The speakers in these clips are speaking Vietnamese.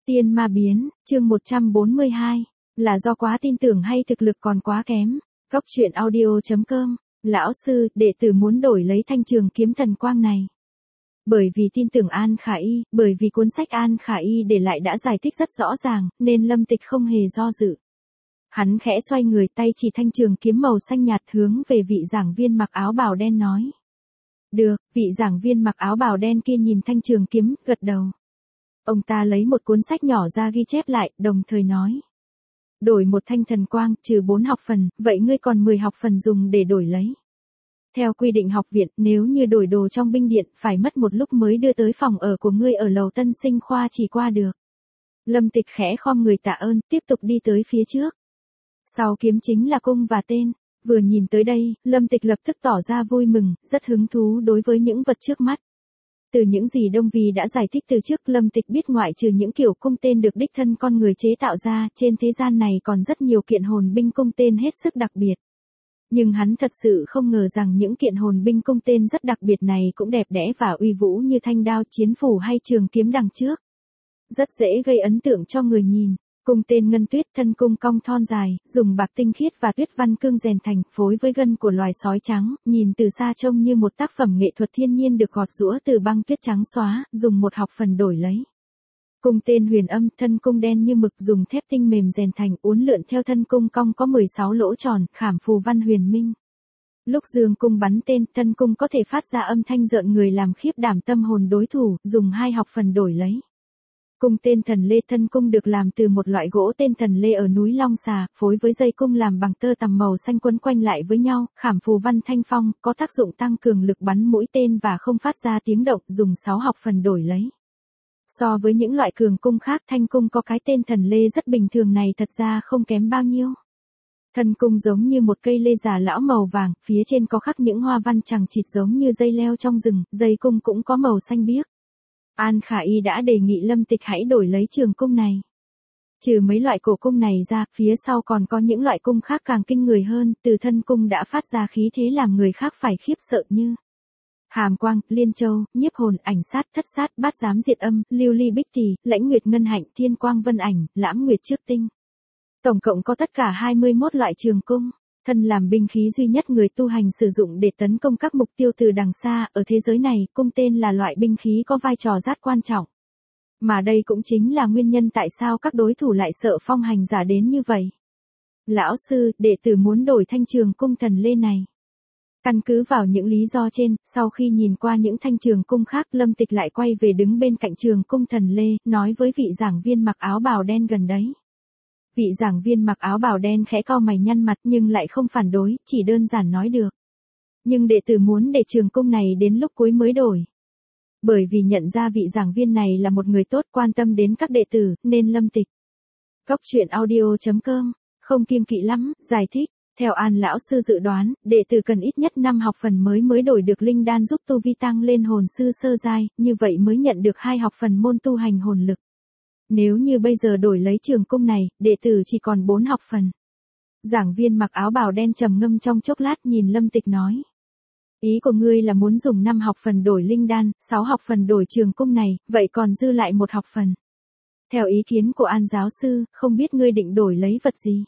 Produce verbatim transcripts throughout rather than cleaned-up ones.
Tiên ma biến, chương một trăm bốn mươi hai, là do quá tin tưởng hay thực lực còn quá kém. Góc truyện audio chấm com, lão sư, đệ tử muốn đổi lấy thanh trường kiếm thần quang này. Bởi vì tin tưởng An Khả Y, bởi vì cuốn sách An Khả Y để lại đã giải thích rất rõ ràng, nên Lâm Tịch không hề do dự. Hắn khẽ xoay người, tay chỉ thanh trường kiếm màu xanh nhạt hướng về vị giảng viên mặc áo bào đen nói. Được, vị giảng viên mặc áo bào đen kia nhìn thanh trường kiếm, gật đầu. Ông ta lấy một cuốn sách nhỏ ra ghi chép lại, đồng thời nói. Đổi một thanh thần quang, trừ bốn học phần, vậy ngươi còn mười học phần dùng để đổi lấy. Theo quy định học viện, nếu như đổi đồ trong binh điện, phải mất một lúc mới đưa tới phòng ở của ngươi ở lầu tân sinh khoa chỉ qua được. Lâm Tịch khẽ khom người tạ ơn, tiếp tục đi tới phía trước. Sau kiếm chính là cung và tên. Vừa nhìn tới đây, Lâm Tịch lập tức tỏ ra vui mừng, rất hứng thú đối với những vật trước mắt. Từ những gì Đông Vi đã giải thích từ trước, Lâm Tịch biết ngoại trừ những kiểu cung tên được đích thân con người chế tạo ra, trên thế gian này còn rất nhiều kiện hồn binh cung tên hết sức đặc biệt. Nhưng hắn thật sự không ngờ rằng những kiện hồn binh cung tên rất đặc biệt này cũng đẹp đẽ và uy vũ như thanh đao, chiến phủ hay trường kiếm đằng trước. Rất dễ gây ấn tượng cho người nhìn. Cung tên ngân tuyết, thân cung cong thon dài, dùng bạc tinh khiết và tuyết văn cương rèn thành, phối với gân của loài sói trắng, nhìn từ xa trông như một tác phẩm nghệ thuật thiên nhiên được gọt giũa từ băng tuyết trắng xóa, dùng một học phần đổi lấy. Cung tên huyền âm, thân cung đen như mực, dùng thép tinh mềm rèn thành, uốn lượn theo thân cung cong có mười sáu lỗ tròn, khảm phù văn huyền minh. Lúc dương cung bắn tên, thân cung có thể phát ra âm thanh rợn người làm khiếp đảm tâm hồn đối thủ, dùng hai học phần đổi lấy. Cung tên thần lê, thân cung được làm từ một loại gỗ tên thần lê ở núi Long Xà, phối với dây cung làm bằng tơ tằm màu xanh quấn quanh lại với nhau, khảm phù văn thanh phong, có tác dụng tăng cường lực bắn mũi tên và không phát ra tiếng động, dùng sáu học phần đổi lấy. So với những loại cường cung khác, thanh cung có cái tên thần lê rất bình thường này thật ra không kém bao nhiêu. Thân cung giống như một cây lê già lão màu vàng, phía trên có khắc những hoa văn chằng chịt giống như dây leo trong rừng, dây cung cũng có màu xanh biếc. An Khả Y đã đề nghị Lâm Tịch hãy đổi lấy trường cung này. Trừ mấy loại cổ cung này ra, phía sau còn có những loại cung khác càng kinh người hơn, từ thân cung đã phát ra khí thế làm người khác phải khiếp sợ như Hàm Quang, Liên Châu, Nhiếp Hồn, Ảnh Sát, Thất Sát, Bát Giám Diệt Âm, Lưu Ly Bích Tỳ, Lãnh Nguyệt Ngân Hạnh, Thiên Quang Vân Ảnh, Lãm Nguyệt Trước Tinh. Tổng cộng có tất cả hai mươi mốt loại trường cung. Thân làm binh khí duy nhất người tu hành sử dụng để tấn công các mục tiêu từ đằng xa, ở thế giới này, cung tên là loại binh khí có vai trò rất quan trọng. Mà đây cũng chính là nguyên nhân tại sao các đối thủ lại sợ phong hành giả đến như vậy. Lão sư, đệ tử muốn đổi thanh trường cung thần lê này. Căn cứ vào những lý do trên, sau khi nhìn qua những thanh trường cung khác, Lâm Tịch lại quay về đứng bên cạnh trường cung thần lê, nói với vị giảng viên mặc áo bào đen gần đấy. Vị giảng viên mặc áo bào đen khẽ cau mày nhăn mặt nhưng lại không phản đối, chỉ đơn giản nói được. Nhưng đệ tử muốn để trường cung này đến lúc cuối mới đổi. Bởi vì nhận ra vị giảng viên này là một người tốt, quan tâm đến các đệ tử, nên Lâm Tịch. Góc truyện audio chấm com, không kiêng kỵ lắm, giải thích. Theo An lão sư dự đoán, đệ tử cần ít nhất năm học phần mới mới đổi được linh đan giúp tu vi tăng lên hồn sư sơ giai, như vậy mới nhận được hai học phần môn tu hành hồn lực. Nếu như bây giờ đổi lấy trường cung này, đệ tử chỉ còn bốn học phần. Giảng viên mặc áo bào đen trầm ngâm trong chốc lát nhìn Lâm Tịch nói. Ý của ngươi là muốn dùng năm học phần đổi linh đan, sáu học phần đổi trường cung này, vậy còn dư lại một học phần. Theo ý kiến của An giáo sư, không biết ngươi định đổi lấy vật gì?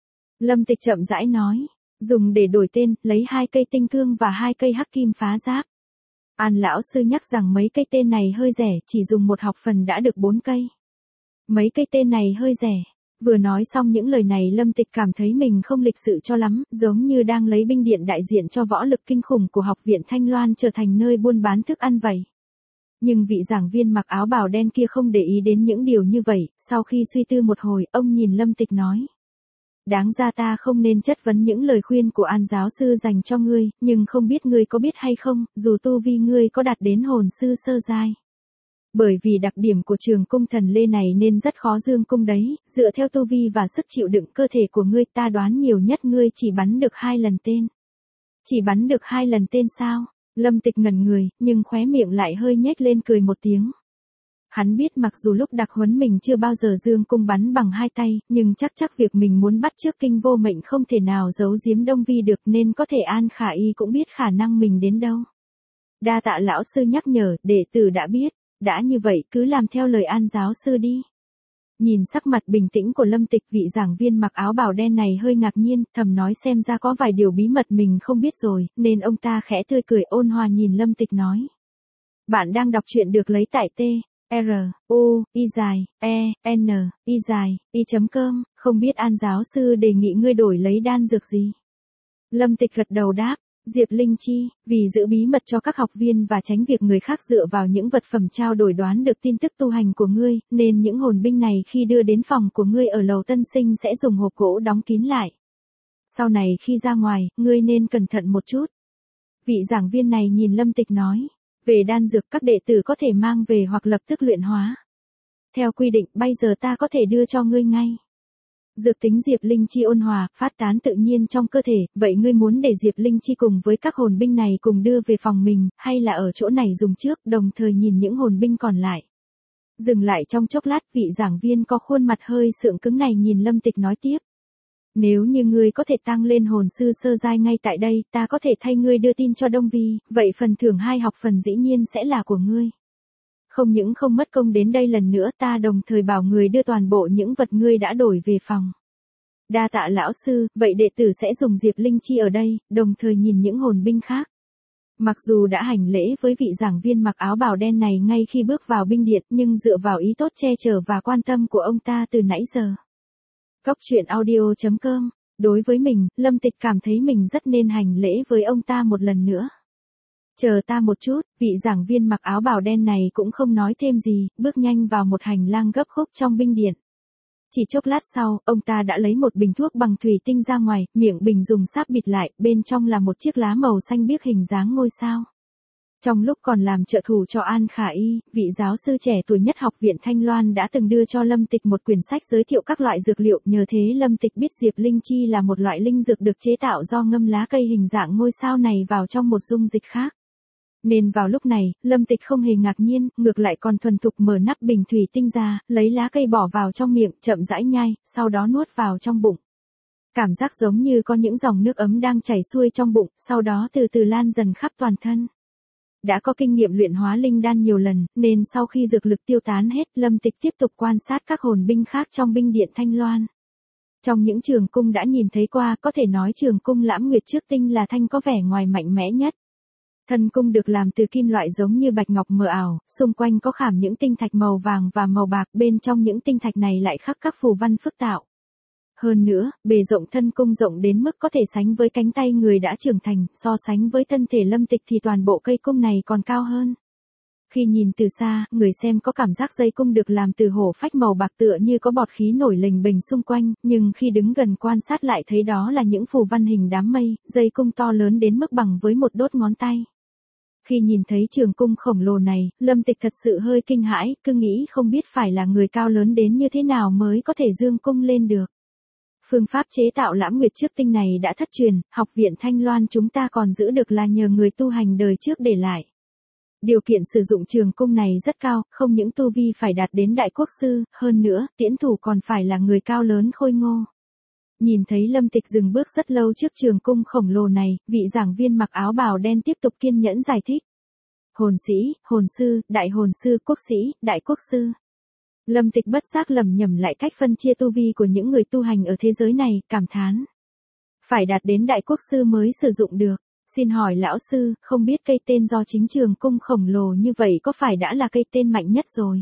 Lâm Tịch chậm rãi nói, dùng để đổi tên, lấy hai cây tinh cương và hai cây hắc kim phá giáp. An lão sư nhắc rằng mấy cây tên này hơi rẻ, chỉ dùng một học phần đã được bốn cây. Mấy cây tên này hơi rẻ. Vừa nói xong những lời này, Lâm Tịch cảm thấy mình không lịch sự cho lắm, giống như đang lấy binh điện đại diện cho võ lực kinh khủng của học viện Thanh Loan trở thành nơi buôn bán thức ăn vậy. Nhưng vị giảng viên mặc áo bào đen kia không để ý đến những điều như vậy, sau khi suy tư một hồi, ông nhìn Lâm Tịch nói. Đáng ra ta không nên chất vấn những lời khuyên của An giáo sư dành cho ngươi, nhưng không biết ngươi có biết hay không, dù tu vi ngươi có đạt đến hồn sư sơ giai. Bởi vì đặc điểm của trường cung thần lê này nên rất khó dương cung đấy, dựa theo tu vi và sức chịu đựng cơ thể của ngươi, ta đoán nhiều nhất ngươi chỉ bắn được hai lần tên. Chỉ bắn được hai lần tên sao? Lâm Tịch ngẩn người, nhưng khóe miệng lại hơi nhếch lên cười một tiếng. Hắn biết mặc dù lúc đặc huấn mình chưa bao giờ dương cung bắn bằng hai tay, nhưng chắc chắc việc mình muốn bắt chước kinh vô mệnh không thể nào giấu giếm Đông Vi được, nên có thể An Khả Y cũng biết khả năng mình đến đâu. Đa tạ lão sư nhắc nhở, đệ tử đã biết. Đã như vậy cứ làm theo lời An giáo sư đi. Nhìn sắc mặt bình tĩnh của Lâm Tịch, vị giảng viên mặc áo bào đen này hơi ngạc nhiên, thầm nói xem ra có vài điều bí mật mình không biết rồi, nên ông ta khẽ tươi cười ôn hòa nhìn Lâm Tịch nói. Bạn đang đọc truyện được lấy tại T, R, U, I dài, E, N, I dài, I chấm com, không biết An giáo sư đề nghị ngươi đổi lấy đan dược gì? Lâm Tịch gật đầu đáp. Diệp Linh Chi, vì giữ bí mật cho các học viên và tránh việc người khác dựa vào những vật phẩm trao đổi đoán được tin tức tu hành của ngươi, nên những hồn binh này khi đưa đến phòng của ngươi ở lầu Tân Sinh sẽ dùng hộp gỗ đóng kín lại. Sau này khi ra ngoài, ngươi nên cẩn thận một chút. Vị giảng viên này nhìn Lâm Tịch nói, về đan dược các đệ tử có thể mang về hoặc lập tức luyện hóa. Theo quy định, bây giờ ta có thể đưa cho ngươi ngay. Dược tính Diệp Linh Chi ôn hòa, phát tán tự nhiên trong cơ thể, vậy ngươi muốn để Diệp Linh Chi cùng với các hồn binh này cùng đưa về phòng mình, hay là ở chỗ này dùng trước, đồng thời nhìn những hồn binh còn lại. Dừng lại trong chốc lát, vị giảng viên có khuôn mặt hơi sượng cứng này nhìn Lâm Tịch nói tiếp. Nếu như ngươi có thể tăng lên hồn sư sơ giai ngay tại đây, ta có thể thay ngươi đưa tin cho Đông Vi, vậy phần thưởng hai học phần dĩ nhiên sẽ là của ngươi. Không những không mất công đến đây lần nữa, ta đồng thời bảo người đưa toàn bộ những vật ngươi đã đổi về phòng. Đa tạ lão sư, vậy đệ tử sẽ dùng Diệp Linh Chi ở đây, đồng thời nhìn những hồn binh khác. Mặc dù đã hành lễ với vị giảng viên mặc áo bào đen này ngay khi bước vào binh điện, nhưng dựa vào ý tốt che chở và quan tâm của ông ta từ nãy giờ. Cốc truyện audio chấm com, đối với mình, Lâm Tịch cảm thấy mình rất nên hành lễ với ông ta một lần nữa. Chờ ta một chút, vị giảng viên mặc áo bào đen này cũng không nói thêm gì, bước nhanh vào một hành lang gấp khúc trong binh điện. Chỉ chốc lát sau, ông ta đã lấy một bình thuốc bằng thủy tinh ra ngoài, miệng bình dùng sáp bịt lại, bên trong là một chiếc lá màu xanh biếc hình dáng ngôi sao. Trong lúc còn làm trợ thủ cho An Khả Y, vị giáo sư trẻ tuổi nhất học viện Thanh Loan đã từng đưa cho Lâm Tịch một quyển sách giới thiệu các loại dược liệu, nhờ thế Lâm Tịch biết Diệp Linh Chi là một loại linh dược được chế tạo do ngâm lá cây hình dạng ngôi sao này vào trong một dung dịch khác. Nên vào lúc này, Lâm Tịch không hề ngạc nhiên, ngược lại còn thuần thục mở nắp bình thủy tinh ra, lấy lá cây bỏ vào trong miệng, chậm rãi nhai, sau đó nuốt vào trong bụng. Cảm giác giống như có những dòng nước ấm đang chảy xuôi trong bụng, sau đó từ từ lan dần khắp toàn thân. Đã có kinh nghiệm luyện hóa linh đan nhiều lần, nên sau khi dược lực tiêu tán hết, Lâm Tịch tiếp tục quan sát các hồn binh khác trong binh điện Thanh Loan. Trong những trường cung đã nhìn thấy qua, có thể nói trường cung Lãm Nguyệt trước tinh là thanh có vẻ ngoài mạnh mẽ nhất. Thân cung được làm từ kim loại giống như bạch ngọc mờ ảo, xung quanh có khảm những tinh thạch màu vàng và màu bạc, bên trong những tinh thạch này lại khắc các phù văn phức tạo. Hơn nữa, bề rộng thân cung rộng đến mức có thể sánh với cánh tay người đã trưởng thành, so sánh với thân thể Lâm Tịch thì toàn bộ cây cung này còn cao hơn. Khi nhìn từ xa, người xem có cảm giác dây cung được làm từ hổ phách màu bạc tựa như có bọt khí nổi lềnh bềnh xung quanh, nhưng khi đứng gần quan sát lại thấy đó là những phù văn hình đám mây, dây cung to lớn đến mức bằng với một đốt ngón tay. Khi nhìn thấy trường cung khổng lồ này, Lâm Tịch thật sự hơi kinh hãi, cứ nghĩ không biết phải là người cao lớn đến như thế nào mới có thể dương cung lên được. Phương pháp chế tạo Lãm Nguyệt trước tinh này đã thất truyền, học viện Thanh Loan chúng ta còn giữ được là nhờ người tu hành đời trước để lại. Điều kiện sử dụng trường cung này rất cao, không những tu vi phải đạt đến đại quốc sư, hơn nữa, tiễn thủ còn phải là người cao lớn khôi ngô. Nhìn thấy Lâm Tịch dừng bước rất lâu trước trường cung khổng lồ này, vị giảng viên mặc áo bào đen tiếp tục kiên nhẫn giải thích. Hồn sĩ, hồn sư, đại hồn sư, quốc sĩ, đại quốc sư. Lâm Tịch bất giác lầm nhầm lại cách phân chia tu vi của những người tu hành ở thế giới này, cảm thán. Phải đạt đến đại quốc sư mới sử dụng được. Xin hỏi lão sư, không biết cây tên do chính trường cung khổng lồ như vậy có phải đã là cây tên mạnh nhất rồi?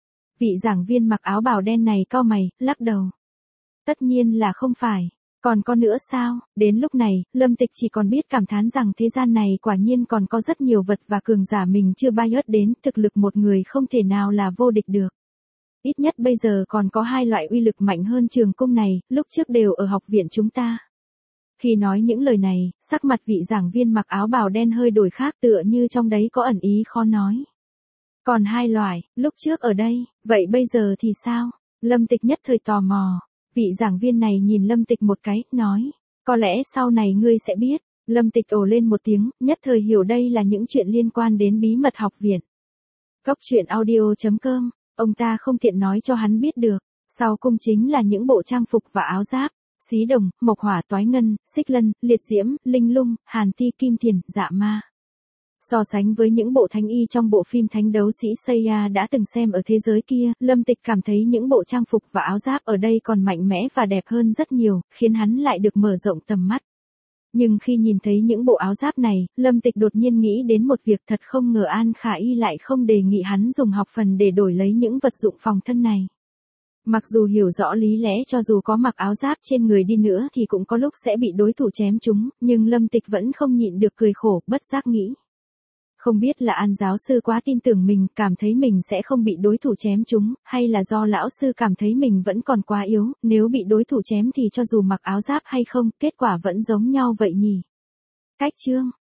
Vị giảng viên mặc áo bào đen này cau mày, lắc đầu. Tất nhiên là không phải. Còn có nữa sao? Đến lúc này, Lâm Tịch chỉ còn biết cảm thán rằng thế gian này quả nhiên còn có rất nhiều vật và cường giả mình chưa bay ớt đến, thực lực một người không thể nào là vô địch được. Ít nhất bây giờ còn có hai loại uy lực mạnh hơn trường cung này, lúc trước đều ở học viện chúng ta. Khi nói những lời này, sắc mặt vị giảng viên mặc áo bào đen hơi đổi khác, tựa như trong đấy có ẩn ý khó nói. Còn hai loại, lúc trước ở đây, vậy bây giờ thì sao? Lâm Tịch nhất thời tò mò. Vị giảng viên này nhìn Lâm Tịch một cái, nói, có lẽ sau này ngươi sẽ biết. Lâm Tịch ồ lên một tiếng, nhất thời hiểu đây là những chuyện liên quan đến bí mật học viện. Cốc truyện audio chấm com, ông ta không tiện nói cho hắn biết được. Sau cung chính là những bộ trang phục và áo giáp. Xí đồng, mộc hỏa toái ngân, xích lân, liệt diễm, linh lung, hàn ti kim thiền, dạ ma. So sánh với những bộ thánh y trong bộ phim Thánh đấu sĩ Seiya đã từng xem ở thế giới kia, Lâm Tịch cảm thấy những bộ trang phục và áo giáp ở đây còn mạnh mẽ và đẹp hơn rất nhiều, khiến hắn lại được mở rộng tầm mắt. Nhưng khi nhìn thấy những bộ áo giáp này, Lâm Tịch đột nhiên nghĩ đến một việc, thật không ngờ An Khả Y lại không đề nghị hắn dùng học phần để đổi lấy những vật dụng phòng thân này. Mặc dù hiểu rõ lý lẽ cho dù có mặc áo giáp trên người đi nữa thì cũng có lúc sẽ bị đối thủ chém chúng, nhưng Lâm Tịch vẫn không nhịn được cười khổ, bất giác nghĩ. Không biết là An giáo sư quá tin tưởng mình, cảm thấy mình sẽ không bị đối thủ chém chúng, hay là do lão sư cảm thấy mình vẫn còn quá yếu, nếu bị đối thủ chém thì cho dù mặc áo giáp hay không, kết quả vẫn giống nhau vậy nhỉ. Cách chương